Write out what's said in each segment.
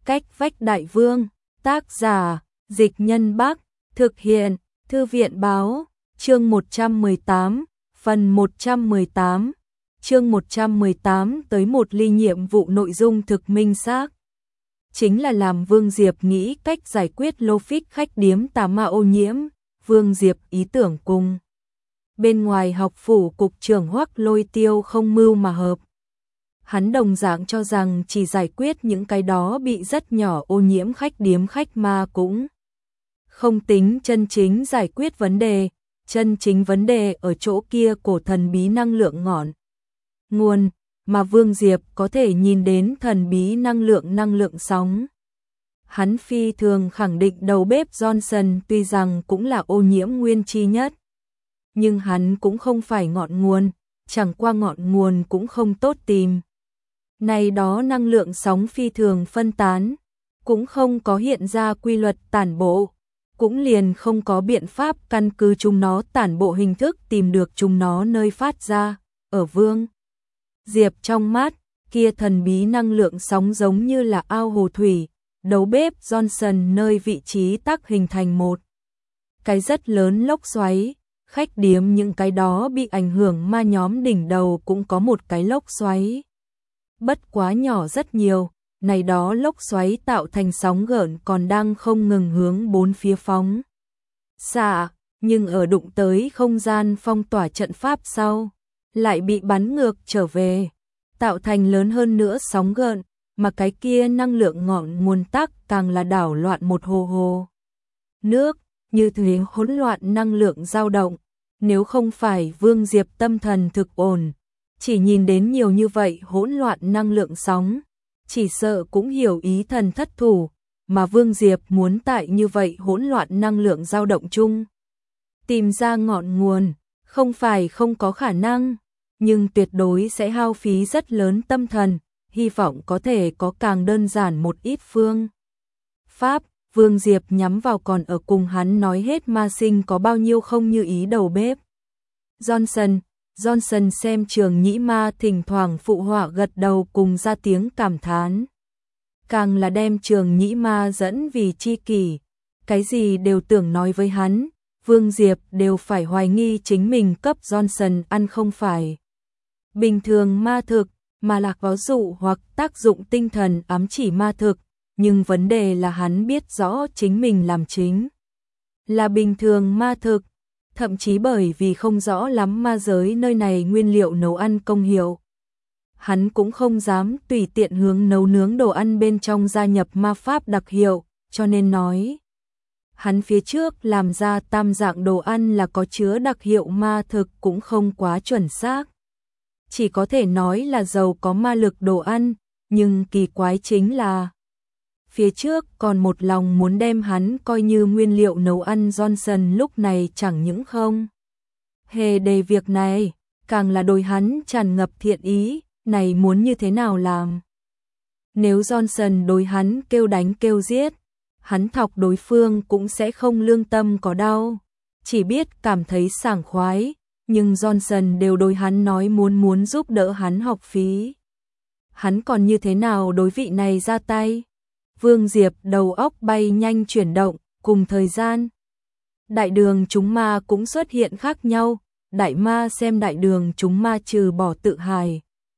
Cách vách đại vương, tác giả, Dịch Nhân Bắc, thực hiện, Thư viện báo, chương 118, phần 118, chương 118 tới một ly nhiệm vụ nội dung thực minh xác. Chính là làm Vương Diệp nghĩ cách giải quyết logic khách điếm tà ma ô nhiễm, Vương Diệp ý tưởng cùng. Bên ngoài học phủ cục trưởng Hoắc Lôi Tiêu không mưu mà hợp. Hắn đồng dạng cho rằng chỉ giải quyết những cái đó bị rất nhỏ ô nhiễm khách điếm khách ma cũng không tính chân chính giải quyết vấn đề, chân chính vấn đề ở chỗ kia cổ thần bí năng lượng ngọn nguồn, mà Vương Diệp có thể nhìn đến thần bí năng lượng sóng. Hắn phi thường khẳng định đầu bếp Johnson tuy rằng cũng là ô nhiễm nguyên chi nhất, nhưng hắn cũng không phải ngọn nguồn, chẳng qua ngọn nguồn cũng không tốt tìm. Này đó năng lượng sóng phi thường phân tán, cũng không có hiện ra quy luật tản bộ, cũng liền không có biện pháp căn cứ chúng nó tản bộ hình thức tìm được chúng nó nơi phát ra. Ở Vương Diệp trong mắt, kia thần bí năng lượng sóng giống như là ao hồ thủy, đầu bếp Johnson nơi vị trí tác hình thành một cái rất lớn lốc xoáy, khách điếm những cái đó bị ảnh hưởng ma nhóm đỉnh đầu cũng có một cái lốc xoáy. Bất quá nhỏ rất nhiều, này đó lốc xoáy tạo thành sóng gợn còn đang không ngừng hướng bốn phía phóng xạ, nhưng ở đụng tới không gian phong tỏa trận pháp sau, lại bị bắn ngược trở về, tạo thành lớn hơn nữa sóng gợn, mà cái kia năng lượng ngọn nguồn tắc càng là đảo loạn một hồ hồ nước, như thế hỗn loạn năng lượng dao động. Nếu không phải Vương Diệp tâm thần thực ổn, chỉ nhìn đến nhiều như vậy hỗn loạn năng lượng sóng, chỉ sợ cũng hiểu ý thần thất thủ, mà Vương Diệp muốn tại như vậy hỗn loạn năng lượng dao động chung tìm ra ngọn nguồn, không phải không có khả năng, nhưng tuyệt đối sẽ hao phí rất lớn tâm thần, hy vọng có thể có càng đơn giản một ít phương pháp. Vương Diệp nhắm vào còn ở cùng hắn nói hết ma sinh có bao nhiêu không như ý đầu bếp Johnson xem Trường Nhĩ Ma thỉnh thoảng phụ họa gật đầu cùng ra tiếng cảm thán. Càng là đem Trường Nhĩ Ma dẫn vì chi kỷ, cái gì đều tưởng nói với hắn, Vương Diệp đều phải hoài nghi chính mình cấp Johnson ăn không phải bình thường ma thực, mà là có dụ hoặc tác dụng tinh thần ám chỉ ma thực, nhưng vấn đề là hắn biết rõ chính mình làm chính là bình thường ma thực, thậm chí bởi vì không rõ lắm ma giới nơi này nguyên liệu nấu ăn công hiệu. Hắn cũng không dám tùy tiện hướng nấu nướng đồ ăn bên trong gia nhập ma pháp đặc hiệu, cho nên nói hắn phía trước làm ra tam dạng đồ ăn là có chứa đặc hiệu ma thực cũng không quá chuẩn xác. Chỉ có thể nói là giàu có ma lực đồ ăn, nhưng kỳ quái chính là phía trước còn một lòng muốn đem hắn coi như nguyên liệu nấu ăn Johnson lúc này chẳng những không hề đề việc này, càng là đối hắn tràn ngập thiện ý, này muốn như thế nào làm. Nếu Johnson đối hắn kêu đánh kêu giết, hắn thọc đối phương cũng sẽ không lương tâm có đau, chỉ biết cảm thấy sảng khoái, nhưng Johnson đều đối hắn nói muốn giúp đỡ hắn học phí. Hắn còn như thế nào đối vị này ra tay? Vương Diệp đầu óc bay nhanh chuyển động, cùng thời gian. Đại đường chúng ma cũng xuất hiện khác nhau, đại ma xem đại đường chúng ma trừ bỏ tự hài,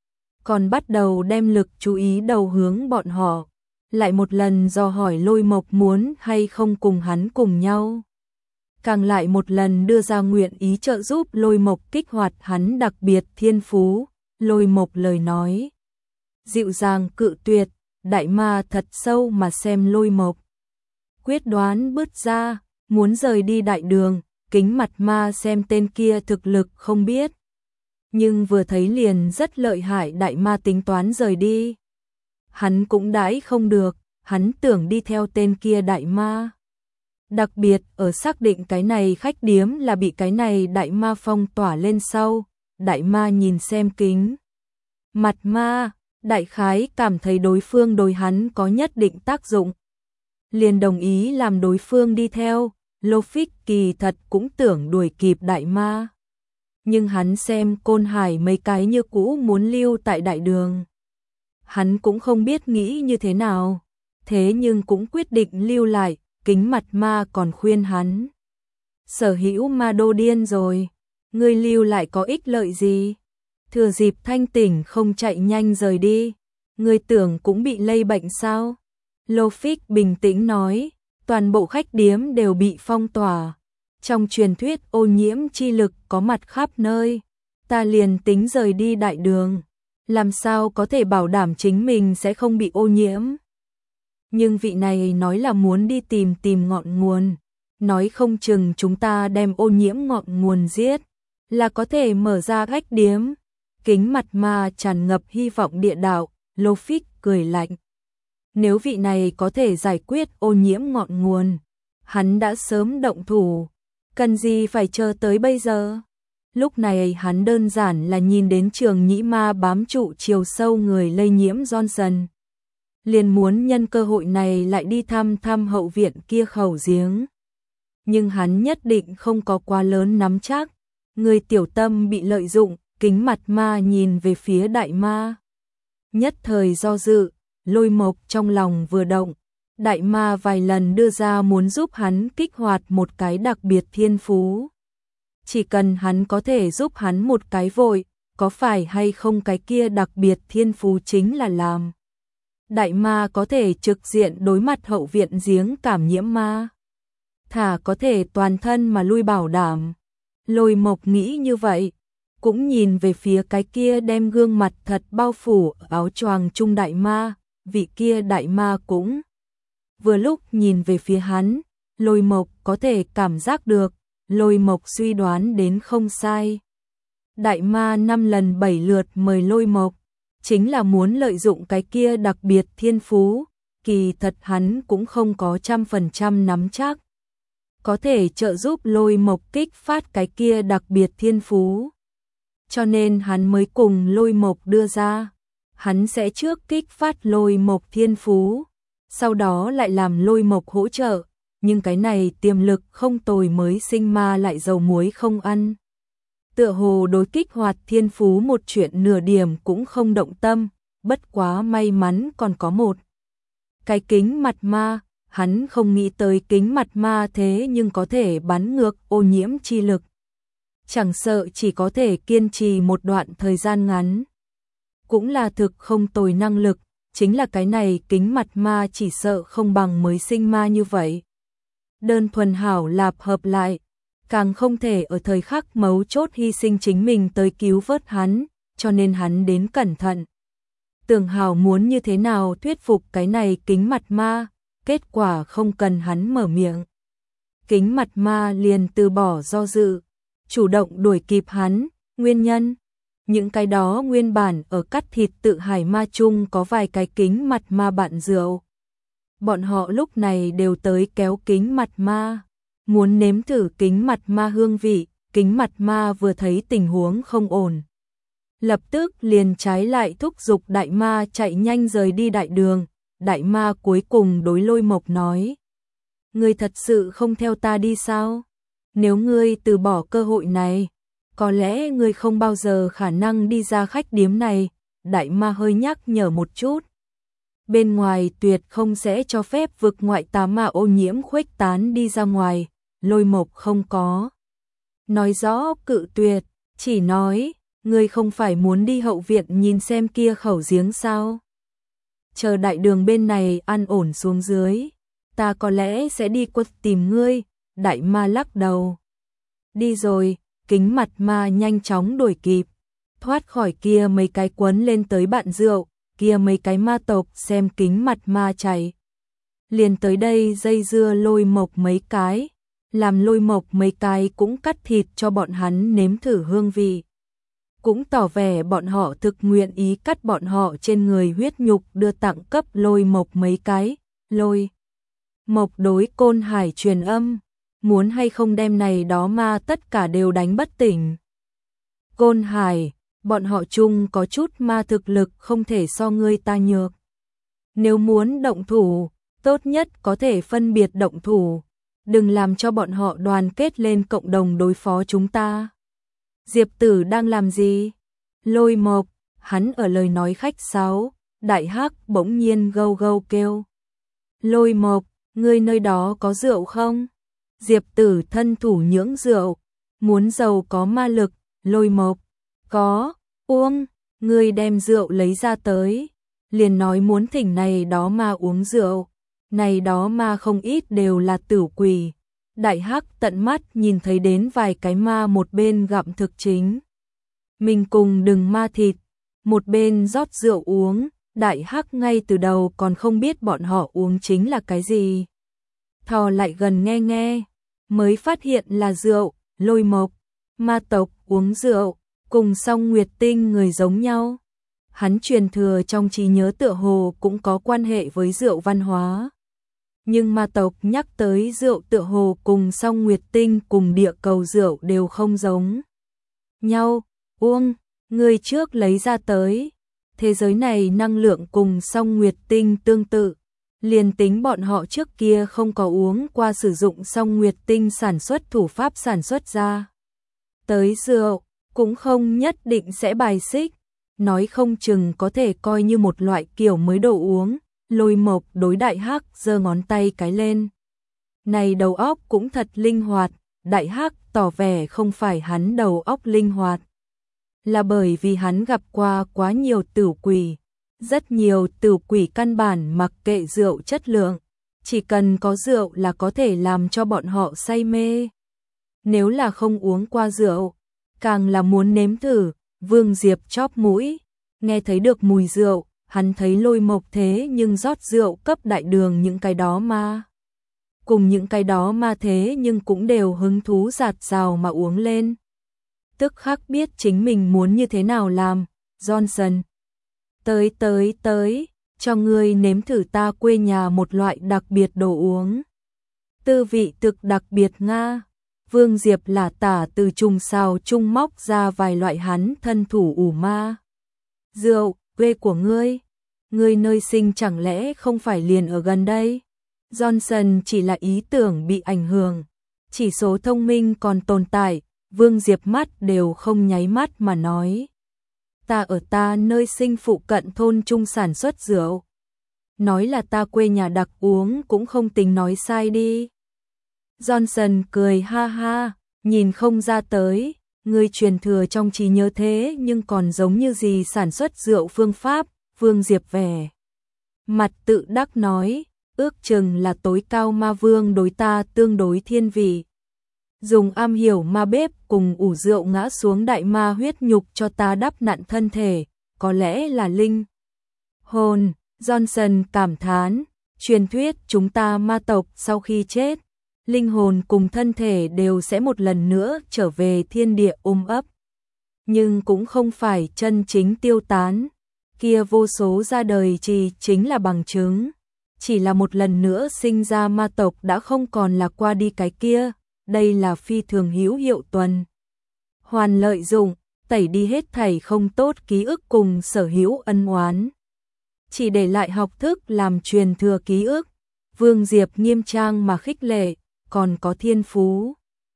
còn bắt đầu đem lực chú ý đầu hướng bọn họ, lại một lần dò hỏi Lôi Mộc muốn hay không cùng hắn cùng nhau. Càng lại một lần đưa ra nguyện ý trợ giúp Lôi Mộc kích hoạt hắn đặc biệt thiên phú, Lôi Mộc lời nói dịu dàng cự tuyệt. Đại ma thật sâu mà xem Lôi Mộc, quyết đoán bứt ra, muốn rời đi đại đường, kính mặt ma xem tên kia thực lực không biết. Nhưng vừa thấy liền rất lợi hại đại ma tính toán rời đi. Hắn cũng đãi không được, hắn tưởng đi theo tên kia đại ma. Đặc biệt ở xác định cái này khách điếm là bị cái này đại ma phong tỏa lên sau, đại ma nhìn xem kính mặt ma, đại khái cảm thấy đối phương đối hắn có nhất định tác dụng, liền đồng ý làm đối phương đi theo. Logic kỳ thật cũng tưởng đuổi kịp đại ma, nhưng hắn xem Côn Hải mấy cái như cũ muốn lưu tại đại đường, hắn cũng không biết nghĩ như thế nào. thế nhưng cũng quyết định lưu lại, Kính Mặt Ma còn khuyên hắn. Sở hữu ma đô điên rồi, ngươi lưu lại có ích lợi gì? Thừa dịp thanh tỉnh không chạy nhanh rời đi, ngươi tưởng cũng bị lây bệnh sao? Lô-phích bình tĩnh nói, toàn bộ khách điếm đều bị phong tỏa. Trong truyền thuyết ô nhiễm chi lực có mặt khắp nơi, ta liền tính rời đi đại đường, làm sao có thể bảo đảm chính mình sẽ không bị ô nhiễm. Nhưng vị này nói là muốn đi tìm ngọn nguồn, nói không chừng chúng ta đem ô nhiễm ngọn nguồn giết, là có thể mở ra khách điếm. Kính Mặt Ma tràn ngập hy vọng địa đạo, Lô-phích cười lạnh. Nếu vị này có thể giải quyết ô nhiễm ngọn nguồn, hắn đã sớm động thủ, cần gì phải chờ tới bây giờ. Lúc này hắn đơn giản là nhìn đến Trường Nhĩ Ma bám trụ chiều sâu người lây nhiễm Johnson, liền muốn nhân cơ hội này lại đi thăm hậu viện kia khẩu giếng. Nhưng hắn nhất định không có quá lớn nắm chắc, người tiểu tâm bị lợi dụng. Kính Mặt Ma nhìn về phía Đại Ma, nhất thời do dự. Lôi Mộc trong lòng vừa động, Đại Ma vài lần đưa ra muốn giúp hắn kích hoạt một cái đặc biệt thiên phú. Chỉ cần hắn có thể giúp hắn một cái vội, có phải hay không cái kia đặc biệt thiên phú chính là làm. Đại Ma có thể trực diện đối mặt hậu viện giếng cảm nhiễm ma, thả có thể toàn thân mà lui bảo đảm. Lôi Mộc nghĩ như vậy, cũng nhìn về phía cái kia đem gương mặt thật bao phủ áo choàng trung Đại Ma, vị kia Đại Ma cũng vừa lúc nhìn về phía hắn. Lôi Mộc có thể cảm giác được, Lôi Mộc suy đoán đến không sai. Đại Ma 5 lần 7 lượt mời Lôi Mộc, chính là muốn lợi dụng cái kia đặc biệt thiên phú, kỳ thật hắn cũng không có 100% nắm chắc có thể trợ giúp Lôi Mộc kích phát cái kia đặc biệt thiên phú. Cho nên hắn mới cùng Lôi Mộc đưa ra, hắn sẽ trước kích phát Lôi Mộc thiên phú, sau đó lại làm Lôi Mộc hỗ trợ, nhưng cái này tiềm lực không tồi mới sinh ma lại dầu muối không ăn. Tựa hồ đối kích hoạt thiên phú một chuyện nửa điểm cũng không động tâm, bất quá may mắn còn có một cái Kính Mặt Ma, hắn không nghĩ tới Kính Mặt Ma thế nhưng có thể bắn ngược ô nhiễm chi lực. Chẳng sợ chỉ có thể kiên trì một đoạn thời gian ngắn, cũng là thực không tồi năng lực, chính là cái này Kính Mặt Ma chỉ sợ không bằng mới sinh ma như vậy. Đơn thuần hảo lạp hợp lại, càng không thể ở thời khắc mấu chốt hy sinh chính mình tới cứu vớt hắn, cho nên hắn đến cẩn thận. Tưởng hảo muốn như thế nào thuyết phục cái này Kính Mặt Ma, kết quả không cần hắn mở miệng. Kính Mặt Ma liền từ bỏ do dự, chủ động đuổi kịp hắn. Nguyên nhân, những cái đó nguyên bản ở cắt thịt tự hải ma chung có vài cái Kính Mặt Ma bạn rượu. Bọn họ lúc này đều tới kéo Kính Mặt Ma, muốn nếm thử Kính Mặt Ma hương vị. Kính Mặt Ma vừa thấy tình huống không ổn, lập tức liền trái lại thúc giục Đại Ma chạy nhanh rời đi đại đường. Đại Ma cuối cùng đối Lôi Mộc nói, ngươi thật sự không theo ta đi sao? Nếu ngươi từ bỏ cơ hội này, có lẽ ngươi không bao giờ khả năng đi ra khách điếm này. Đại Ma hơi nhắc nhở một chút, bên ngoài tuyệt không sẽ cho phép vực ngoại tà ma ô nhiễm khuếch tán đi ra ngoài. Lôi Mộc không có nói rõ cự tuyệt, chỉ nói, ngươi không phải muốn đi hậu viện nhìn xem kia khẩu giếng sao? Chờ đại đường bên này an ổn xuống dưới, ta có lẽ sẽ đi quất tìm ngươi. Đại Ma lắc đầu, đi rồi. Kính Mặt Ma nhanh chóng đuổi kịp, thoát khỏi kia mấy cái quấn lên tới bạn rượu, kia mấy cái ma tộc xem Kính Mặt Ma chạy, liền tới đây dây dưa Lôi Mộc mấy cái, làm Lôi Mộc mấy cái cũng cắt thịt cho bọn hắn nếm thử hương vị, cũng tỏ vẻ bọn họ thực nguyện ý cắt bọn họ trên người huyết nhục đưa tặng cấp Lôi Mộc mấy cái. Lôi Mộc đối Côn Hải truyền âm, muốn hay không đem này đó ma tất cả đều đánh bất tỉnh. Côn Hải, bọn họ chung có chút ma thực lực không thể so ngươi ta nhược. Nếu muốn động thủ, tốt nhất có thể phân biệt động thủ, đừng làm cho bọn họ đoàn kết lên cộng đồng đối phó chúng ta. Diệp Tử đang làm gì? Lôi Mộc, hắn ở lời nói khách sáo. Đại Hắc bỗng nhiên gâu gâu kêu. Lôi Mộc, ngươi nơi đó có rượu không? Diệp Tử thân thủ nhưỡng rượu, muốn giàu có ma lực. Lôi Mộc, có, uống, ngươi đem rượu lấy ra tới. Liền nói muốn thỉnh này đó ma uống rượu, này đó ma không ít đều là tử quỷ. Đại Hắc tận mắt nhìn thấy đến vài cái ma một bên gặm thực chính. Mình cùng đừng ma thịt, một bên rót rượu uống. Đại Hắc ngay từ đầu còn không biết bọn họ uống chính là cái gì. Thò lại gần nghe nghe, mới phát hiện là rượu. Lôi Mộc, ma tộc uống rượu, cùng Song Nguyệt Tinh người giống nhau. Hắn truyền thừa trong trí nhớ tựa hồ cũng có quan hệ với rượu văn hóa. Nhưng ma tộc nhắc tới rượu tựa hồ cùng Song Nguyệt Tinh cùng địa cầu rượu đều không giống nhau. Uông, người trước lấy ra tới. Thế giới này năng lượng cùng Song Nguyệt Tinh tương tự. Liền tính bọn họ trước kia không có uống qua sử dụng Song Nguyệt Tinh sản xuất thủ pháp sản xuất ra tới rượu, cũng không nhất định sẽ bài xích. Nói không chừng có thể coi như một loại kiểu mới đồ uống. Lôi Mộc đối Đại Hắc giơ ngón tay cái lên. Này đầu óc cũng thật linh hoạt. Đại Hắc tỏ vẻ không phải hắn đầu óc linh hoạt, là bởi vì hắn gặp qua quá nhiều tử quỷ. Rất nhiều tử quỷ căn bản mặc kệ rượu chất lượng, chỉ cần có rượu là có thể làm cho bọn họ say mê. Nếu là không uống qua rượu, càng là muốn nếm thử. Vương Diệp chóp mũi, nghe thấy được mùi rượu, hắn thấy Lôi Mộc thế nhưng rót rượu cấp đại đường những cái đó ma. Cùng những cái đó ma thế nhưng cũng đều hứng thú giạt rào mà uống lên. Tức khắc biết chính mình muốn như thế nào làm. Johnson, tới, cho ngươi nếm thử ta quê nhà một loại đặc biệt đồ uống. Tư vị thực đặc biệt Nga. Vương Diệp là tả từ trùng xào trung móc ra vài loại hắn thân thủ ủ ma. Rượu, quê của ngươi nơi sinh chẳng lẽ không phải liền ở gần đây? Johnson chỉ là ý tưởng bị ảnh hưởng, chỉ số thông minh còn tồn tại. Vương Diệp mắt đều không nháy mắt mà nói. Ta ở ta nơi sinh phụ cận thôn trung sản xuất rượu. Nói là ta quê nhà đặc uống cũng không tính nói sai đi. Johnson cười ha ha, nhìn không ra tới, người truyền thừa trong trí nhớ thế nhưng còn giống như gì sản xuất rượu phương pháp. Vương Diệp vẻ mặt tự đắc nói, ước chừng là tối cao ma vương đối ta tương đối thiên vị. Dùng am hiểu ma bếp cùng ủ rượu ngã xuống đại ma huyết nhục cho ta đắp nặn thân thể, có lẽ là linh hồn. Johnson cảm thán, truyền thuyết chúng ta ma tộc sau khi chết, linh hồn cùng thân thể đều sẽ một lần nữa trở về thiên địa ôm ấp. Nhưng cũng không phải chân chính tiêu tán, kia vô số ra đời chính là bằng chứng. Chỉ là một lần nữa sinh ra ma tộc đã không còn là qua đi cái kia. Đây là phi thường hữu hiệu tuần hoàn lợi dụng, tẩy đi hết thảy không tốt ký ức cùng sở hữu ân oán, chỉ để lại học thức làm truyền thừa ký ức. Vương Diệp nghiêm trang mà khích lệ, còn có thiên phú.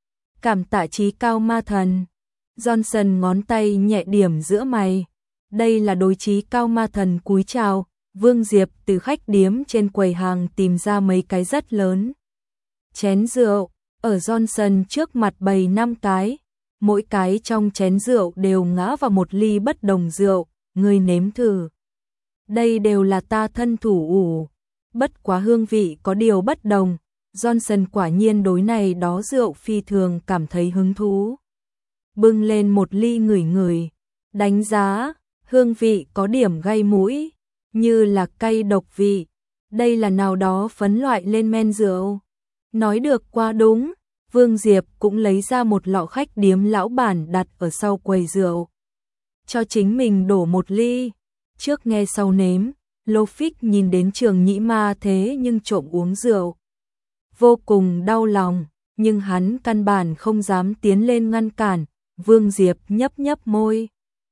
Cảm tạ trí cao ma thần. Johnson ngón tay nhẹ điểm giữa mày. Đây là đối trí cao ma thần cúi chào. Vương Diệp từ khách điếm trên quầy hàng tìm ra mấy cái rất lớn chén rượu, ở Johnson trước mặt bày 5 cái, mỗi cái trong chén rượu đều ngã vào một ly bất đồng rượu. Ngươi nếm thử. Đây đều là ta thân thủ ủ, bất quá hương vị có điều bất đồng. Johnson quả nhiên đối này đó rượu phi thường cảm thấy hứng thú. Bưng lên một ly ngửi ngửi, đánh giá, hương vị có điểm gây mũi, như là cay độc vị. Đây là nào đó phấn loại lên men rượu. Nói được quá đúng. Vương Diệp cũng lấy ra một lọ khách điếm lão bản đặt ở sau quầy rượu, cho chính mình đổ một ly. Trước nghe sau nếm, Lô Phích nhìn đến Trường Nhĩ Ma thế nhưng trộm uống rượu, vô cùng đau lòng, nhưng hắn căn bản không dám tiến lên ngăn cản. Vương Diệp nhấp nhấp môi.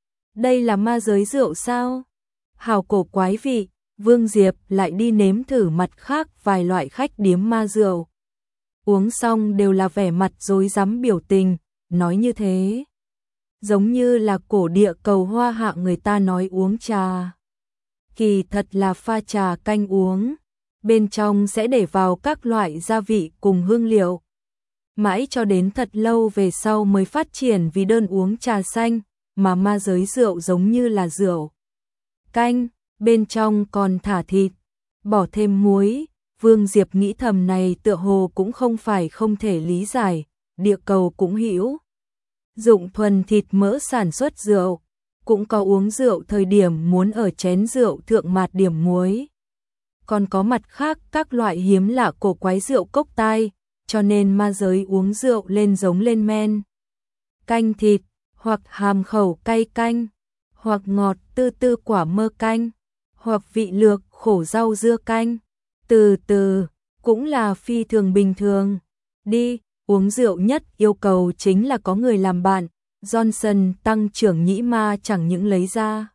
Đây là ma giới rượu sao? Hào cổ quái vị. Vương Diệp lại đi nếm thử mặt khác vài loại khách điếm ma rượu. Uống xong đều là vẻ mặt rối rắm biểu tình, nói như thế giống như là cổ địa cầu hoa hạ người ta nói uống trà, kỳ thật là pha trà canh uống. bên trong sẽ để vào các loại gia vị cùng hương liệu. Mãi cho đến thật lâu về sau mới phát triển vì đơn uống trà xanh, mà ma giới rượu giống như là rượu canh, bên trong còn thả thịt, bỏ thêm muối. Vương Diệp nghĩ thầm này tựa hồ cũng không phải không thể lý giải, địa cầu cũng hữu dụng thuần thịt mỡ sản xuất rượu, cũng có uống rượu thời điểm muốn ở chén rượu thượng mạt điểm muối. Còn có mặt khác các loại hiếm lạ cổ quái rượu cốc tai, cho nên ma giới uống rượu lên giống lên men. Canh thịt, hoặc hàm khẩu cay canh, hoặc ngọt tư tư quả mơ canh, hoặc vị lược khổ rau dưa canh. Từ từ, cũng là phi thường bình thường. Đi, uống rượu nhất yêu cầu chính là có người làm bạn. Johnson tăng trưởng nhĩ ma chẳng những lấy ra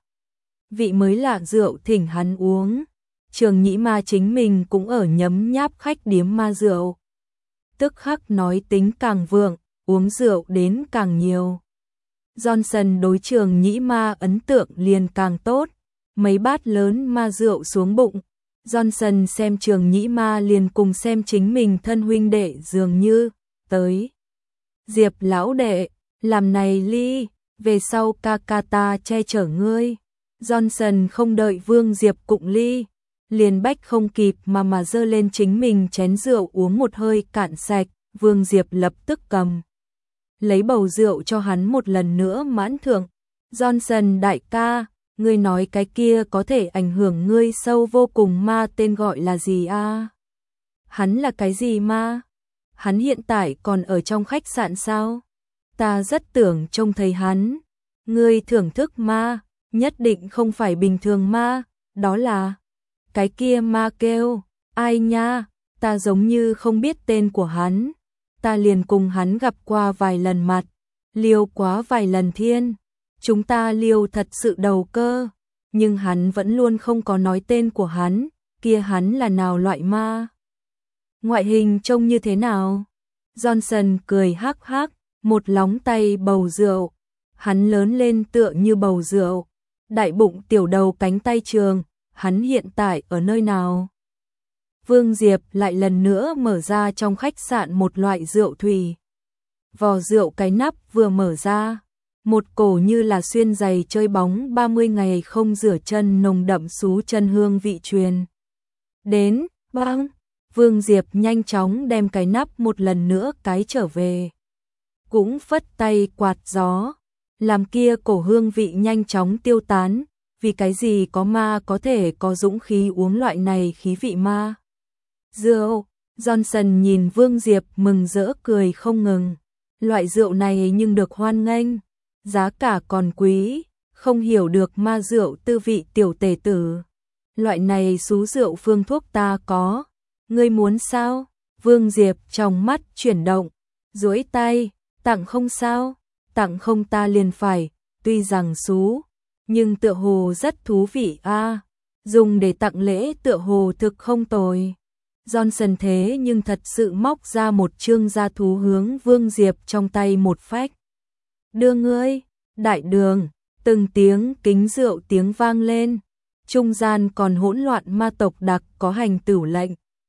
vị mới lạ rượu thỉnh hắn uống. Trường nhĩ ma chính mình cũng ở nhấm nháp khách điếm ma rượu. Tức khắc nói tính càng vượng, uống rượu đến càng nhiều. Johnson đối trường nhĩ ma ấn tượng liền càng tốt. Mấy bát lớn ma rượu xuống bụng. Johnson xem trường nhĩ ma liền cùng xem chính mình thân huynh đệ dường như. Tới. Diệp lão đệ, làm này ly, về sau ca ca ta che chở ngươi. Johnson không đợi Vương Diệp cụng ly, liền bách không kịp mà dơ lên chính mình chén rượu uống một hơi cạn sạch. Vương Diệp lập tức cầm lấy bầu rượu cho hắn một lần nữa mãn thượng. Johnson đại ca, ngươi nói cái kia có thể ảnh hưởng ngươi sâu vô cùng ma tên gọi là gì a? Hắn là cái gì ma? Hắn hiện tại còn ở trong khách sạn sao? Ta rất tưởng trông thấy hắn. Ngươi thưởng thức ma, nhất định không phải bình thường ma, đó là cái kia ma kêu, ai nha, ta giống như không biết tên của hắn. Ta liền cùng hắn gặp qua vài lần mặt, liêu quá vài lần thiên. Chúng ta liêu thật sự đầu cơ, nhưng hắn vẫn luôn không có nói tên của hắn, kia hắn là nào loại ma? Ngoại hình trông như thế nào? Johnson cười hắc hắc, một lóng tay bầu rượu. Hắn lớn lên tựa như bầu rượu, đại bụng tiểu đầu cánh tay trường, hắn hiện tại ở nơi nào? Vương Diệp lại lần nữa mở ra trong khách sạn một loại rượu thủy. Vò rượu cái nắp vừa mở ra, một cổ như là xuyên giày chơi bóng 30 ngày không rửa chân nồng đậm xú chân hương vị truyền. Đến, bang, Vương Diệp nhanh chóng đem cái nắp một lần nữa cái trở về. Cũng phất tay quạt gió, làm kia cổ hương vị nhanh chóng tiêu tán, vì cái gì có ma có thể có dũng khí uống loại này khí vị ma. Rượu, Johnson nhìn Vương Diệp mừng rỡ cười không ngừng. Loại rượu này nhưng được hoan nghênh, giá cả còn quý, không hiểu được ma rượu tư vị tiểu tể tử. Loại này xú rượu phương thuốc ta có, ngươi muốn sao? Vương Diệp trong mắt chuyển động, duỗi tay, tặng không sao, tặng không ta liền phải, tuy rằng xú, nhưng tựa hồ rất thú vị a, dùng để tặng lễ tựa hồ thực không tồi. Johnson thế nhưng thật sự móc ra một chương gia thú hướng Vương Diệp trong tay một phách. Đưa ngươi, đại đường, từng tiếng kính rượu tiếng vang lên, trung gian còn hỗn loạn ma tộc đặc có hành tửu lệnh.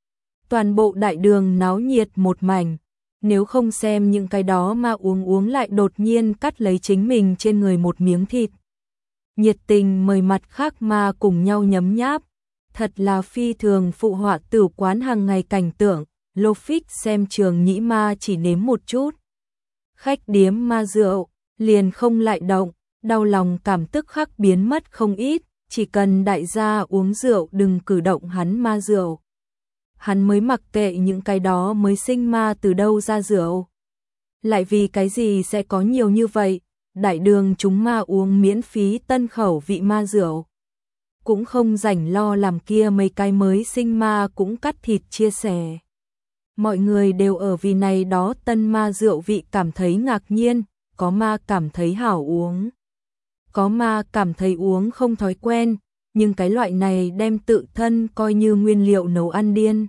Toàn bộ đại đường náo nhiệt một mảnh, nếu không xem những cái đó ma uống lại đột nhiên cắt lấy chính mình trên người một miếng thịt. Nhiệt tình mời mặt khác ma cùng nhau nhấm nháp. Thật là phi thường phụ họa tử quán hàng ngày cảnh tượng, Lofix xem trường nhĩ ma chỉ nếm một chút. Khách điếm ma rượu, liền không lại động, đau lòng cảm tức khắc biến mất không ít, chỉ cần đại gia uống rượu đừng cử động hắn ma rượu. Hắn mới mặc kệ những cái đó mới sinh ma từ đâu ra rượu. Lại vì cái gì sẽ có nhiều như vậy, đại đường chúng ma uống miễn phí tân khẩu vị ma rượu. Cũng không rảnh lo làm kia mấy cái mới sinh ma cũng cắt thịt chia sẻ. Mọi người đều ở vì này đó tân ma rượu vị cảm thấy ngạc nhiên, có ma cảm thấy hảo uống. Có ma cảm thấy uống không thói quen, nhưng cái loại này đem tự thân coi như nguyên liệu nấu ăn điên.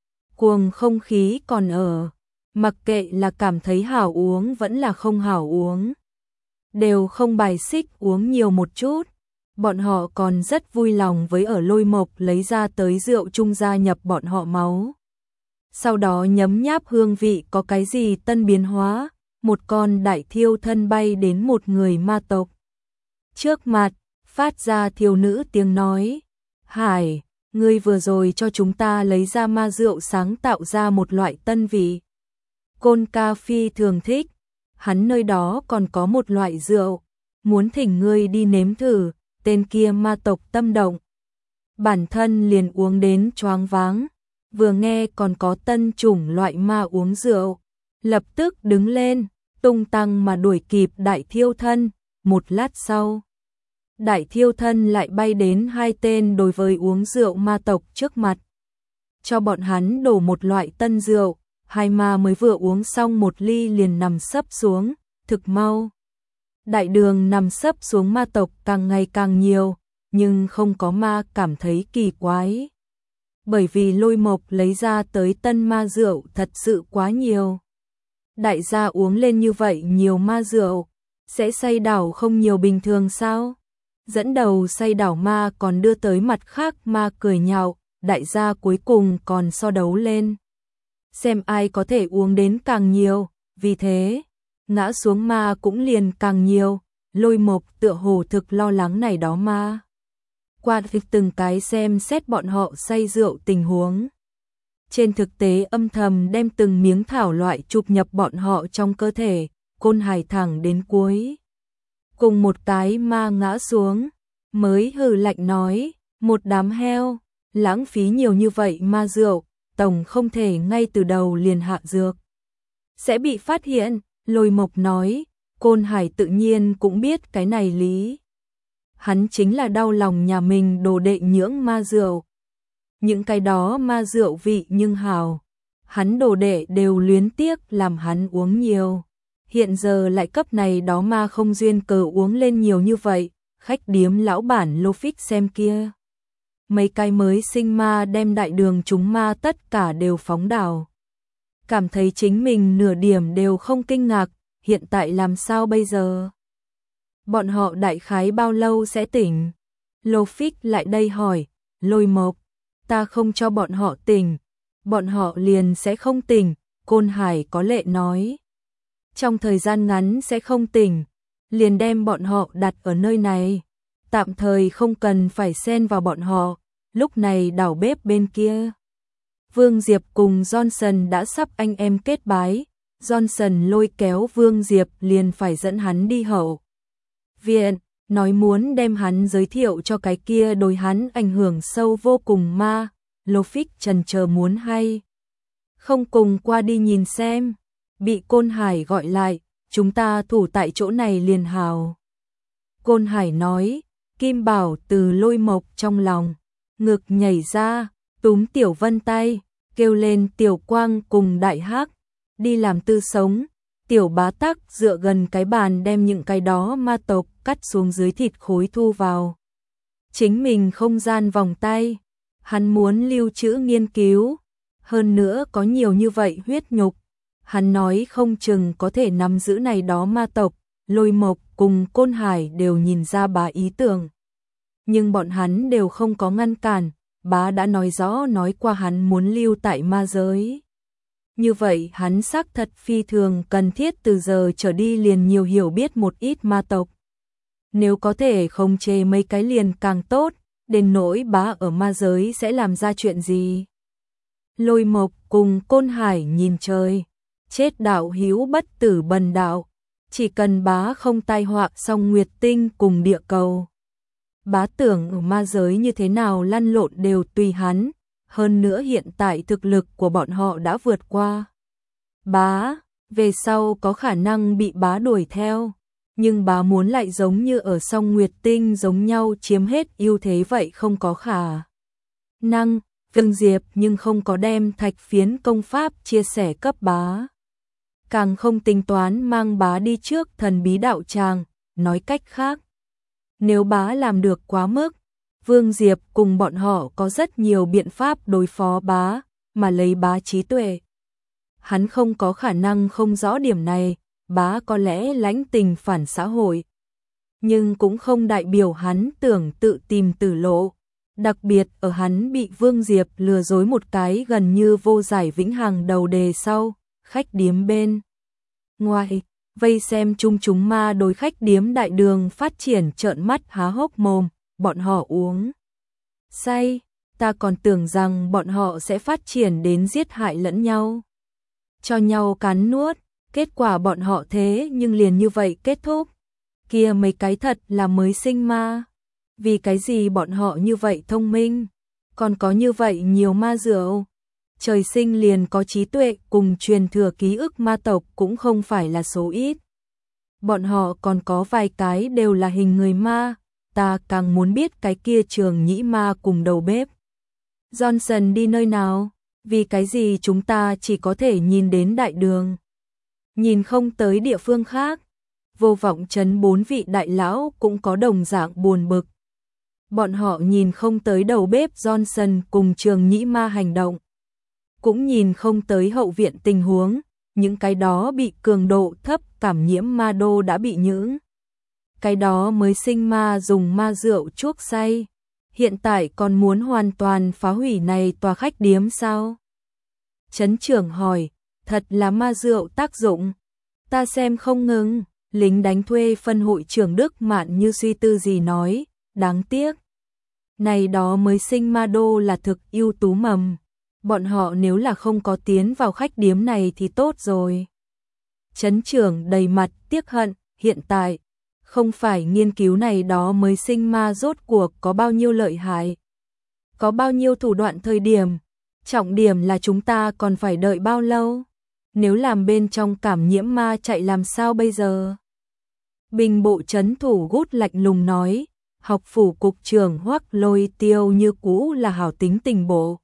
Cuồng không khí còn ở, mặc kệ là cảm thấy hảo uống vẫn là không hảo uống. Đều không bài xích uống nhiều một chút. Bọn họ còn rất vui lòng với ở Lôi Mộc lấy ra tới rượu chung gia nhập bọn họ máu. Sau đó nhấm nháp hương vị có cái gì tân biến hóa, một con đại thiêu thân bay đến một người ma tộc. Trước mặt, phát ra thiếu nữ tiếng nói, Hải, ngươi vừa rồi cho chúng ta lấy ra ma rượu sáng tạo ra một loại tân vị. Côn Ca phi thường thích, hắn nơi đó còn có một loại rượu, muốn thỉnh ngươi đi nếm thử, tên kia ma tộc tâm động. Bản thân liền uống đến choáng váng, vừa nghe còn có tân chủng loại ma uống rượu, lập tức đứng lên, tung tăng mà đuổi kịp đại thiêu thân, một lát sau. Đại thiêu thân lại bay đến hai tên đối với uống rượu ma tộc trước mặt. Cho bọn hắn đổ một loại tân rượu, hai ma mới vừa uống xong một ly liền nằm sấp xuống, thực mau. Đại đường nằm sấp xuống ma tộc càng ngày càng nhiều, nhưng không có ma cảm thấy kỳ quái. Bởi vì Lôi Mộc lấy ra tới tân ma rượu thật sự quá nhiều. Đại gia uống lên như vậy nhiều ma rượu, sẽ say đảo không nhiều bình thường sao? Dẫn đầu say đảo ma còn đưa tới mặt khác ma cười nhạo, đại gia cuối cùng còn so đấu lên. Xem ai có thể uống đến càng nhiều, vì thế, ngã xuống ma cũng liền càng nhiều, Lôi Mộc tựa hồ thực lo lắng này đó ma. Qua việc từng cái xem xét bọn họ say rượu tình huống. Trên thực tế âm thầm đem từng miếng thảo loại chụp nhập bọn họ trong cơ thể, Côn Hải thẳng đến cuối. Cùng một cái ma ngã xuống, mới hừ lạnh nói, một đám heo, lãng phí nhiều như vậy ma rượu, tổng không thể ngay từ đầu liền hạ dược. Sẽ bị phát hiện, Lôi Mộc nói, Côn Hải tự nhiên cũng biết cái này lý. Hắn chính là đau lòng nhà mình đồ đệ nhưỡng ma rượu. Những cái đó ma rượu vị nhưng hào, hắn đồ đệ đều luyến tiếc làm hắn uống nhiều. Hiện giờ lại cấp này đó ma không duyên cớ uống lên nhiều như vậy, khách điếm lão bản Lô Phích xem kia. Mấy cái mới sinh ma đem đại đường chúng ma tất cả đều phóng đảo. Cảm thấy chính mình nửa điểm đều không kinh ngạc, hiện tại làm sao bây giờ? Bọn họ đại khái bao lâu sẽ tỉnh? Lô Phích lại đây hỏi, Lôi Mộc, ta không cho bọn họ tỉnh, bọn họ liền sẽ không tỉnh, Côn Hải có lệ nói. Trong thời gian ngắn sẽ không tỉnh, liền đem bọn họ đặt ở nơi này, tạm thời không cần phải xen vào bọn họ, lúc này đảo bếp bên kia. Vương Diệp cùng Johnson đã sắp anh em kết bái, Johnson lôi kéo Vương Diệp liền phải dẫn hắn đi hậu viện, nói muốn đem hắn giới thiệu cho cái kia đối hắn ảnh hưởng sâu vô cùng ma. Lô Phích chần chờ muốn hay không cùng qua đi nhìn xem, bị Côn Hải gọi lại, chúng ta thủ tại chỗ này liền hào. Côn Hải nói, Kim Bảo từ Lôi Mộc trong lòng ngực nhảy ra, túm Tiểu Vân tay, kêu lên Tiểu Quang cùng Đại Hắc đi làm tư sống. Tiểu Bá Tắc dựa gần cái bàn đem những cái đó ma tộc cắt xuống dưới thịt khối thu vào chính mình không gian vòng tay. Hắn muốn lưu trữ nghiên cứu, hơn nữa có nhiều như vậy huyết nhục, hắn nói không chừng có thể nắm giữ này đó ma tộc. Lôi Mộc cùng Côn Hải đều nhìn ra bá ý tưởng, nhưng bọn hắn đều không có ngăn cản, bá đã nói rõ nói qua hắn muốn lưu tại ma giới. Như vậy hắn xác thật phi thường cần thiết từ giờ trở đi liền nhiều hiểu biết một ít ma tộc. Nếu có thể khống chế mấy cái liền càng tốt, đến nỗi bá ở ma giới sẽ làm ra chuyện gì. Lôi Mộc cùng Côn Hải nhìn trời, chết đạo hữu bất tử bần đạo, chỉ cần bá không tai họa xong Nguyệt Tinh cùng địa cầu. Bá tưởng ở ma giới như thế nào lăn lộn đều tùy hắn, hơn nữa hiện tại thực lực của bọn họ đã vượt qua bá, về sau có khả năng bị bá đuổi theo, nhưng bá muốn lại giống như ở song Nguyệt Tinh giống nhau chiếm hết ưu thế vậy không có khả năng. Vương Diệp nhưng không có đem thạch phiến công pháp chia sẻ cấp bá, càng không tính toán mang bá đi trước thần bí đạo tràng. Nói cách khác, nếu bá làm được quá mức, Vương Diệp cùng bọn họ có rất nhiều biện pháp đối phó bá, mà lấy bá trí tuệ. Hắn không có khả năng không rõ điểm này, bá có lẽ lãnh tình phản xã hội. nhưng cũng không đại biểu hắn tưởng tự tìm tử lộ. Đặc biệt ở hắn bị Vương Diệp lừa dối một cái gần như vô giải vĩnh hằng đầu đề sau, khách điếm bên ngoài, vây xem chung chúng ma đối khách điếm đại đường phát triển trợn mắt há hốc mồm, bọn họ uống say, ta còn tưởng rằng bọn họ sẽ phát triển đến giết hại lẫn nhau, cho nhau cắn nuốt, kết quả bọn họ thế nhưng liền như vậy kết thúc. Kia mấy cái thật là mới sinh ma. Vì cái gì bọn họ như vậy thông minh, còn có như vậy nhiều ma rượu. Trời sinh liền có trí tuệ cùng truyền thừa ký ức ma tộc cũng không phải là số ít. Bọn họ còn có vài cái đều là hình người ma, ta càng muốn biết cái kia Trường Nhĩ ma cùng đầu bếp Johnson đi nơi nào, vì cái gì chúng ta chỉ có thể nhìn đến đại đường, nhìn không tới địa phương khác. Vô Vọng trấn 4 vị đại lão cũng có đồng dạng buồn bực. Bọn họ nhìn không tới đầu bếp Johnson cùng Trường Nhĩ ma hành động, cũng nhìn không tới hậu viện tình huống, những cái đó bị cường độ thấp cảm nhiễm ma đô đã bị những cái đó mới sinh ma dùng ma rượu chuốc say, hiện tại còn muốn hoàn toàn phá hủy này tòa khách điếm sao? Trấn trưởng hỏi, thật là ma rượu tác dụng, ta xem không ngừng. Lính đánh thuê phân hội trưởng Đức Mạn như suy tư gì nói, đáng tiếc. Này đó mới sinh ma đô là thực ưu tú mầm, bọn họ nếu là không có tiến vào khách điếm này thì tốt rồi. Trấn trưởng đầy mặt tiếc hận, hiện tại, không phải nghiên cứu này đó mới sinh ma rốt cuộc có bao nhiêu lợi hại, có bao nhiêu thủ đoạn thời điểm, trọng điểm là chúng ta còn phải đợi bao lâu. Nếu làm bên trong cảm nhiễm ma chạy làm sao bây giờ? Bình bộ trấn thủ Gút lạnh lùng nói, học phủ cục trưởng Hoắc Lôi Tiêu như cũ là hảo tính tình bộ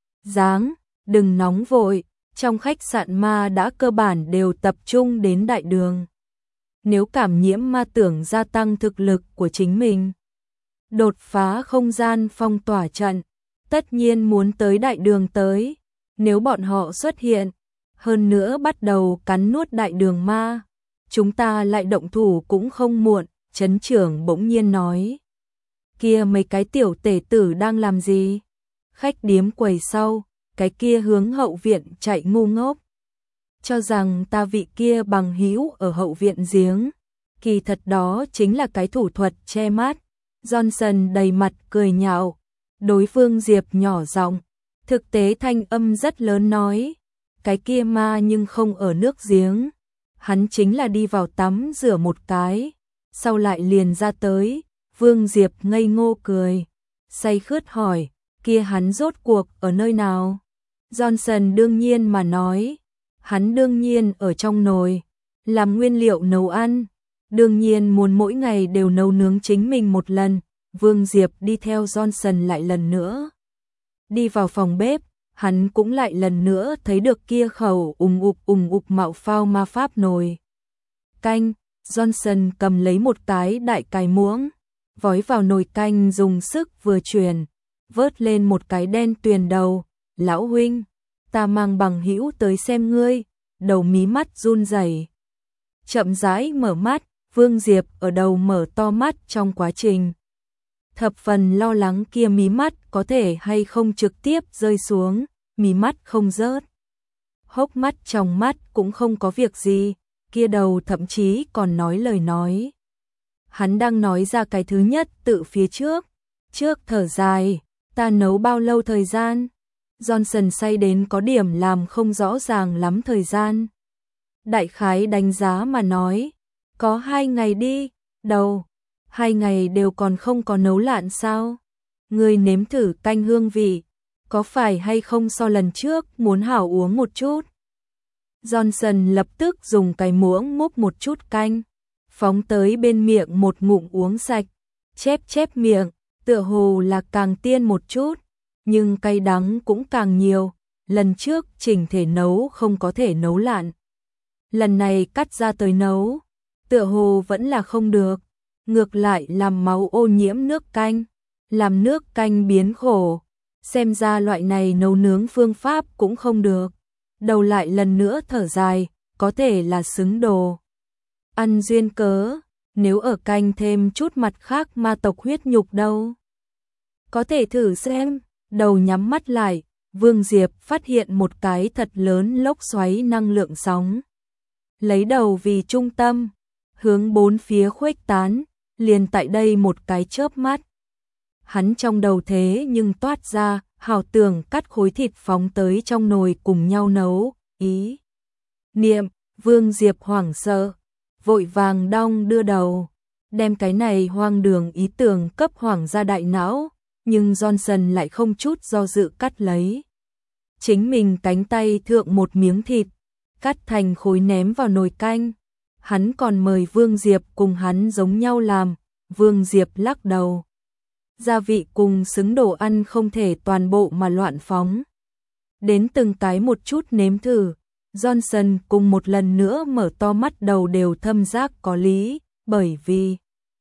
dáng, đừng nóng vội, trong khách sạn ma đã cơ bản đều tập trung đến đại đường. Nếu cảm nhiễm ma tưởng gia tăng thực lực của chính mình, đột phá không gian phong tỏa trận, tất nhiên muốn tới đại đường tới. Nếu bọn họ xuất hiện, hơn nữa bắt đầu cắn nuốt đại đường ma, chúng ta lại động thủ cũng không muộn. Trấn trưởng bỗng nhiên nói, kia mấy cái tiểu tể tử đang làm gì? Khách điếm quầy sau, cái kia hướng hậu viện chạy ngu ngốc, cho rằng ta vị kia bằng hữu ở hậu viện giếng, kỳ thật đó chính là cái thủ thuật che mắt. Johnson đầy mặt cười nhạo, đối phương Diệp nhỏ giọng, thực tế thanh âm rất lớn nói, cái kia ma nhưng không ở nước giếng, hắn chính là đi vào tắm rửa một cái, sau lại liền ra tới. Vương Diệp ngây ngô cười, say khướt hỏi, kia hắn rốt cuộc ở nơi nào? Johnson đương nhiên mà nói, hắn đương nhiên ở trong nồi, làm nguyên liệu nấu ăn, đương nhiên muốn mỗi ngày đều nấu nướng chính mình một lần. Vương Diệp đi theo Johnson lại lần nữa đi vào phòng bếp, hắn cũng lại lần nữa thấy được kia khẩu ùng ục mạo phao ma pháp nồi canh. Johnson cầm lấy một cái đại cái muỗng, vói vào nồi canh dùng sức vừa chuyển, vớt lên một cái đen tuyền đầu. Lão huynh, ta mang bằng hữu tới xem ngươi. Đầu mí mắt run rẩy, chậm rãi mở mắt. Vương Diệp ở đầu mở to mắt trong quá trình thập phần lo lắng kia mí mắt có thể hay không trực tiếp rơi xuống. Mí mắt không rớt, hốc mắt trong mắt cũng không có việc gì, kia đầu thậm chí còn nói lời nói. Hắn đang nói ra cái thứ nhất tự phía trước thở dài, ta nấu bao lâu thời gian? Johnson say đến có điểm làm không rõ ràng lắm thời gian. Đại khái đánh giá mà nói, có 2 ngày đi. Đầu 2 ngày đều còn không có nấu lạn sao? Ngươi nếm thử canh hương vị, có phải hay không so lần trước muốn hảo uống một chút? Johnson lập tức dùng cái muỗng múc một chút canh, phóng tới bên miệng một ngụm uống sạch, chép miệng, tựa hồ là càng tiên một chút, nhưng cay đắng cũng càng nhiều. Lần trước chỉnh thể nấu không có thể nấu lạn, lần này cắt ra tới nấu, tựa hồ vẫn là không được, ngược lại làm máu ô nhiễm nước canh, làm nước canh biến khổ. Xem ra loại này nấu nướng phương pháp cũng không được. Đầu lại lần nữa thở dài, có thể là xứng đồ ăn duyên cớ. nếu ở canh thêm chút mặt khác ma tộc huyết nhục đâu. Có thể thử xem, đầu nhắm mắt lại, Vương Diệp phát hiện một cái thật lớn lốc xoáy năng lượng sóng. Lấy đầu vì trung tâm, hướng bốn phía khuếch tán, liền tại đây một cái chớp mắt. Hắn trong đầu thế nhưng toát ra, hào tưởng cắt khối thịt phóng tới trong nồi cùng nhau nấu, ý. Niệm, Vương Diệp hoảng sợ, vội vàng đong đưa đầu, đem cái này hoang đường ý tưởng cấp hoàng ra đại não, nhưng Johnson lại không chút do dự cắt lấy. Chính mình cánh tay thượng một miếng thịt, cắt thành khối ném vào nồi canh. Hắn còn mời Vương Diệp cùng hắn giống nhau làm, Vương Diệp lắc đầu. Gia vị cùng xứng đồ ăn không thể toàn bộ mà loạn phóng. Đến từng cái một chút nếm thử, Johnson cùng một lần nữa mở to mắt đầu đều thâm giác có lý, bởi vì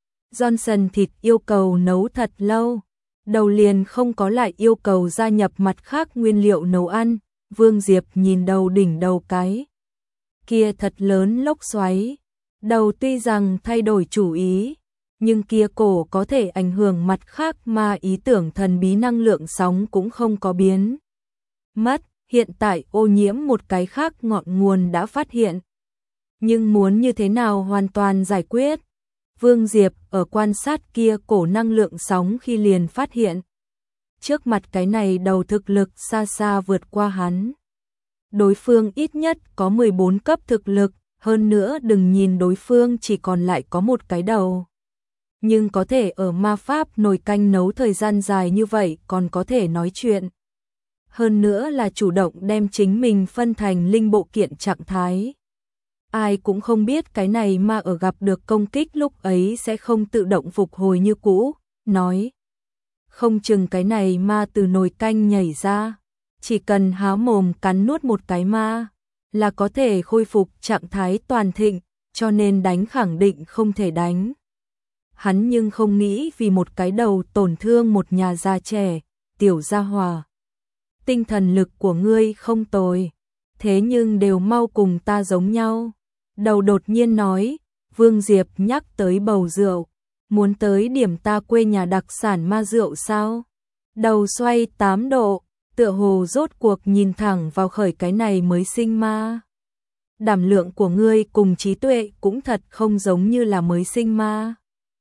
Johnson thịt yêu cầu nấu thật lâu, đầu liền không có lại yêu cầu gia nhập mặt khác nguyên liệu nấu ăn. Vương Diệp nhìn đầu đỉnh đầu cái kia thật lớn lốc xoáy, đầu tuy rằng thay đổi chủ ý, nhưng kia cổ có thể ảnh hưởng mặt khác mà ý tưởng thần bí năng lượng sóng cũng không có biến mất. Hiện tại ô nhiễm một cái khác ngọn nguồn đã phát hiện, nhưng muốn như thế nào hoàn toàn giải quyết? Vương Diệp ở quan sát kia cổ năng lượng sóng khi liền phát hiện, trước mặt cái này đầu thực lực xa xa vượt qua hắn. Đối phương ít nhất có 14 cấp thực lực, hơn nữa đừng nhìn đối phương chỉ còn lại có một cái đầu. Nhưng có thể ở ma pháp nồi canh nấu thời gian dài như vậy còn có thể nói chuyện. Hơn nữa là chủ động đem chính mình phân thành linh bộ kiện trạng thái. Ai cũng không biết cái này mà ở gặp được công kích lúc ấy sẽ không tự động phục hồi như cũ, nói. Không chừng cái này ma từ nồi canh nhảy ra, chỉ cần há mồm cắn nuốt một cái ma, là có thể khôi phục trạng thái toàn thịnh, cho nên đánh khẳng định không thể đánh. Hắn nhưng không nghĩ vì một cái đầu tổn thương một nhà già trẻ, tiểu gia hòa. Tinh thần lực của ngươi không tồi, thế nhưng đều mau cùng ta giống nhau. Đầu đột nhiên nói, Vương Diệp nhắc tới bầu rượu, muốn tới điểm ta quê nhà đặc sản ma rượu sao? Đầu xoay 8 độ, tựa hồ rốt cuộc nhìn thẳng vào khởi cái này mới sinh ma. Đảm lượng của ngươi cùng trí tuệ cũng thật không giống như là mới sinh ma.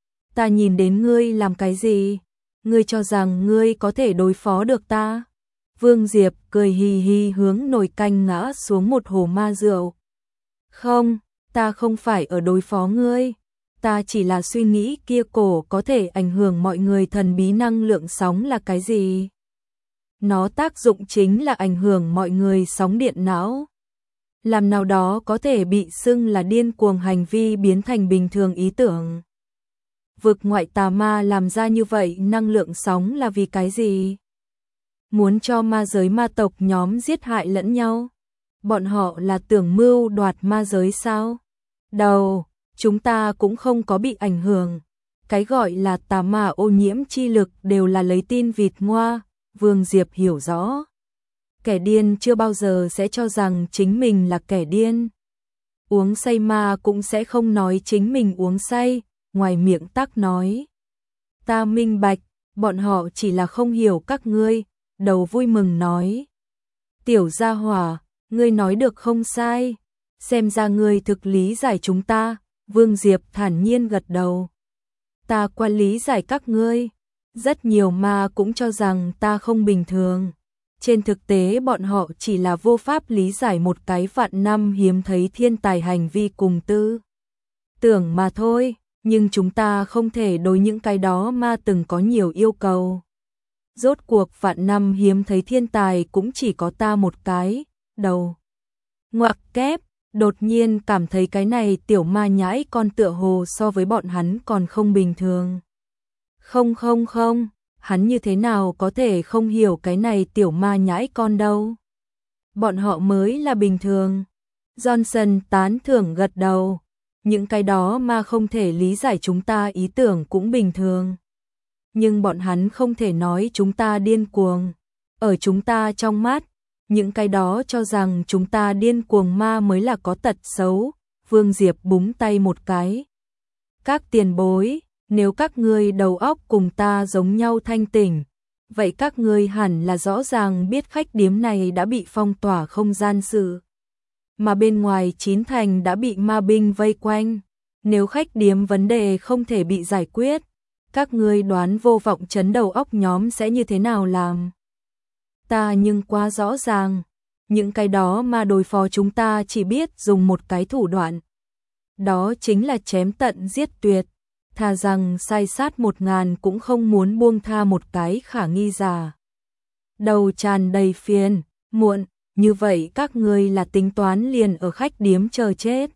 Ta nhìn đến ngươi làm cái gì? Ngươi cho rằng ngươi có thể đối phó được ta? Vương Diệp cười hì hì hướng nồi canh ngã xuống một hồ ma rượu. Không, ta không phải ở đối phó ngươi. Ta chỉ là suy nghĩ kia cổ có thể ảnh hưởng mọi người thần bí năng lượng sóng là cái gì? Nó tác dụng chính là ảnh hưởng mọi người sóng điện não. Làm nào đó có thể bị xưng là điên cuồng hành vi biến thành bình thường ý tưởng. Vực ngoại tà ma làm ra như vậy năng lượng sóng là vì cái gì? Muốn cho ma giới ma tộc nhóm giết hại lẫn nhau? Bọn họ là tưởng mưu đoạt ma giới sao? Đầu, chúng ta cũng không có bị ảnh hưởng. Cái gọi là tà ma ô nhiễm chi lực đều là lấy tin vịt ngoa, Vương Diệp hiểu rõ. Kẻ điên chưa bao giờ sẽ cho rằng chính mình là kẻ điên. Uống say ma cũng sẽ không nói chính mình uống say, ngoài miệng tắc nói. Ta minh bạch, bọn họ chỉ là không hiểu các ngươi, đầu vui mừng nói. Tiểu gia hỏa, ngươi nói được không sai, xem ra ngươi thực lý giải chúng ta, Vương Diệp thản nhiên gật đầu. Ta qua lý giải các ngươi, rất nhiều ma cũng cho rằng ta không bình thường. Trên thực tế bọn họ chỉ là vô pháp lý giải một cái vạn năm hiếm thấy thiên tài hành vi cùng tư tưởng mà thôi, nhưng chúng ta không thể đối những cái đó ma từng có nhiều yêu cầu. Rốt cuộc vạn năm hiếm thấy thiên tài cũng chỉ có ta một cái, đầu. Ngoặc kép, đột nhiên cảm thấy cái này tiểu ma nhãi con tựa hồ so với bọn hắn còn không bình thường. Không, hắn như thế nào có thể không hiểu cái này tiểu ma nhãi con đâu. Bọn họ mới là bình thường. Johnson tán thưởng gật đầu. Những cái đó mà không thể lý giải chúng ta ý tưởng cũng bình thường. Nhưng bọn hắn không thể nói chúng ta điên cuồng. Ở chúng ta trong mắt, những cái đó cho rằng chúng ta điên cuồng ma mới là có tật xấu. Vương Diệp búng tay một cái. Các tiền bối, nếu các ngươi đầu óc cùng ta giống nhau thanh tỉnh, vậy các ngươi hẳn là rõ ràng biết khách điếm này đã bị phong tỏa không gian sự, mà bên ngoài 9 thành đã bị ma binh vây quanh. Nếu khách điếm vấn đề không thể bị giải quyết, các ngươi đoán Vô Vọng Trấn đầu óc nhóm sẽ như thế nào làm? Ta nhưng quá rõ ràng, những cái đó mà đối phó chúng ta chỉ biết dùng một cái thủ đoạn. Đó chính là chém tận giết tuyệt, thà rằng sai sát 1000 cũng không muốn buông tha một cái khả nghi giả. Đầu tràn đầy phiền, muộn, như vậy các ngươi là tính toán liền ở khách điếm chờ chết.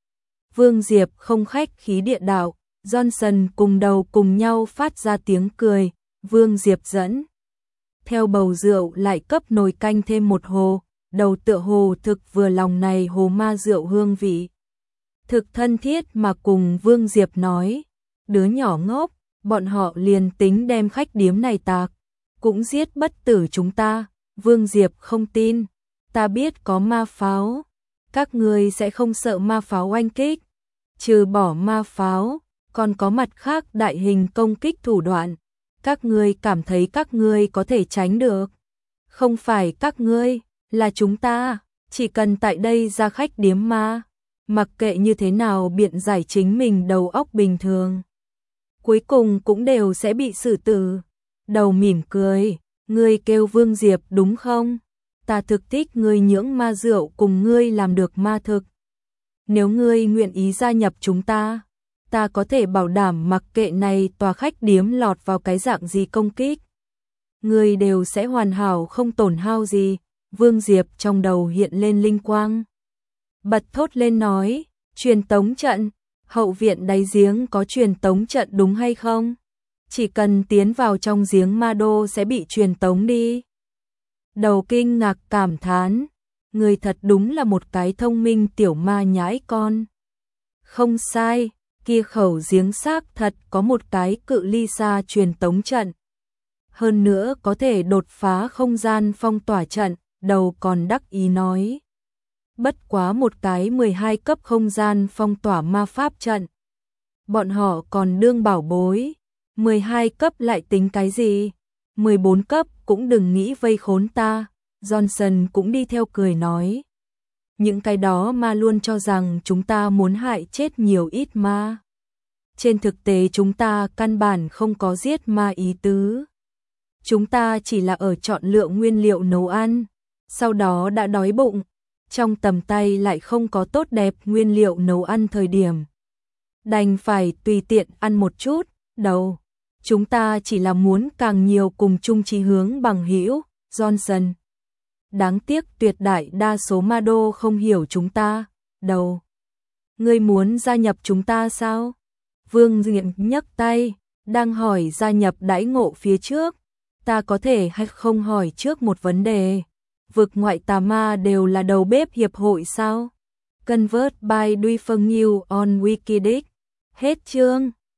Vương Diệp không khách khí địa đạo, Johnson cùng đầu cùng nhau phát ra tiếng cười, Vương Diệp dẫn. Theo bầu rượu lại cấp nồi canh thêm một hồ, đầu tựa hồ thực vừa lòng này hồ ma rượu hương vị. Thực thân thiết mà cùng Vương Diệp nói, đứa nhỏ ngốc, bọn họ liền tính đem khách điếm này tạc, cũng giết bất tử chúng ta. Vương Diệp không tin, ta biết có ma pháo, các ngươi sẽ không sợ ma pháo oanh kích, trừ bỏ ma pháo, còn có mặt khác đại hình công kích thủ đoạn, các ngươi cảm thấy các ngươi có thể tránh được. Không phải các ngươi, là chúng ta, chỉ cần tại đây ra khách điếm ma, mặc kệ như thế nào biện giải chính mình đầu óc bình thường, cuối cùng cũng đều sẽ bị xử tử. Đầu mỉm cười, ngươi kêu Vương Diệp đúng không? Ta thực thích ngươi nhưỡng ma rượu cùng ngươi làm được ma thực. Nếu ngươi nguyện ý gia nhập chúng ta, ta có thể bảo đảm mặc kệ này tòa khách điếm lọt vào cái dạng gì công kích, ngươi đều sẽ hoàn hảo không tổn hao gì. Vương Diệp trong đầu hiện lên linh quang, bật thốt lên nói, truyền tống trận, hậu viện đáy giếng có truyền tống trận đúng hay không? Chỉ cần tiến vào trong giếng ma đô sẽ bị truyền tống đi. Đầu kinh ngạc cảm thán, người thật đúng là một cái thông minh tiểu ma nhãi con. Không sai, kia khẩu giếng xác thật có một cái cự ly xa truyền tống trận. Hơn nữa có thể đột phá không gian phong tỏa trận, đầu còn đắc ý nói. Bất quá một cái 12 cấp không gian phong tỏa ma pháp trận. Bọn họ còn đương bảo bối, 12 cấp lại tính cái gì? 14 cấp cũng đừng nghĩ vây khốn ta. Johnson cũng đi theo cười nói. Những cái đó ma luôn cho rằng chúng ta muốn hại chết nhiều ít ma. Trên thực tế chúng ta căn bản không có giết ma ý tứ. Chúng ta chỉ là ở chọn lựa nguyên liệu nấu ăn, sau đó đã đói bụng, trong tầm tay lại không có tốt đẹp nguyên liệu nấu ăn thời điểm. Đành phải tùy tiện ăn một chút, đầu. Chúng ta chỉ là muốn càng nhiều cùng chung chí hướng bằng hữu, Johnson. Đáng tiếc tuyệt đại đa số ma đô không hiểu chúng ta, đầu. Ngươi muốn gia nhập chúng ta sao? Vương Diệp nhấc tay, đang hỏi gia nhập đãi ngộ phía trước. Ta có thể hay không hỏi trước một vấn đề. Vực ngoại tà ma đều là đầu bếp hiệp hội sao? Convert by Duy Phân New on Wikidic. Hết chương.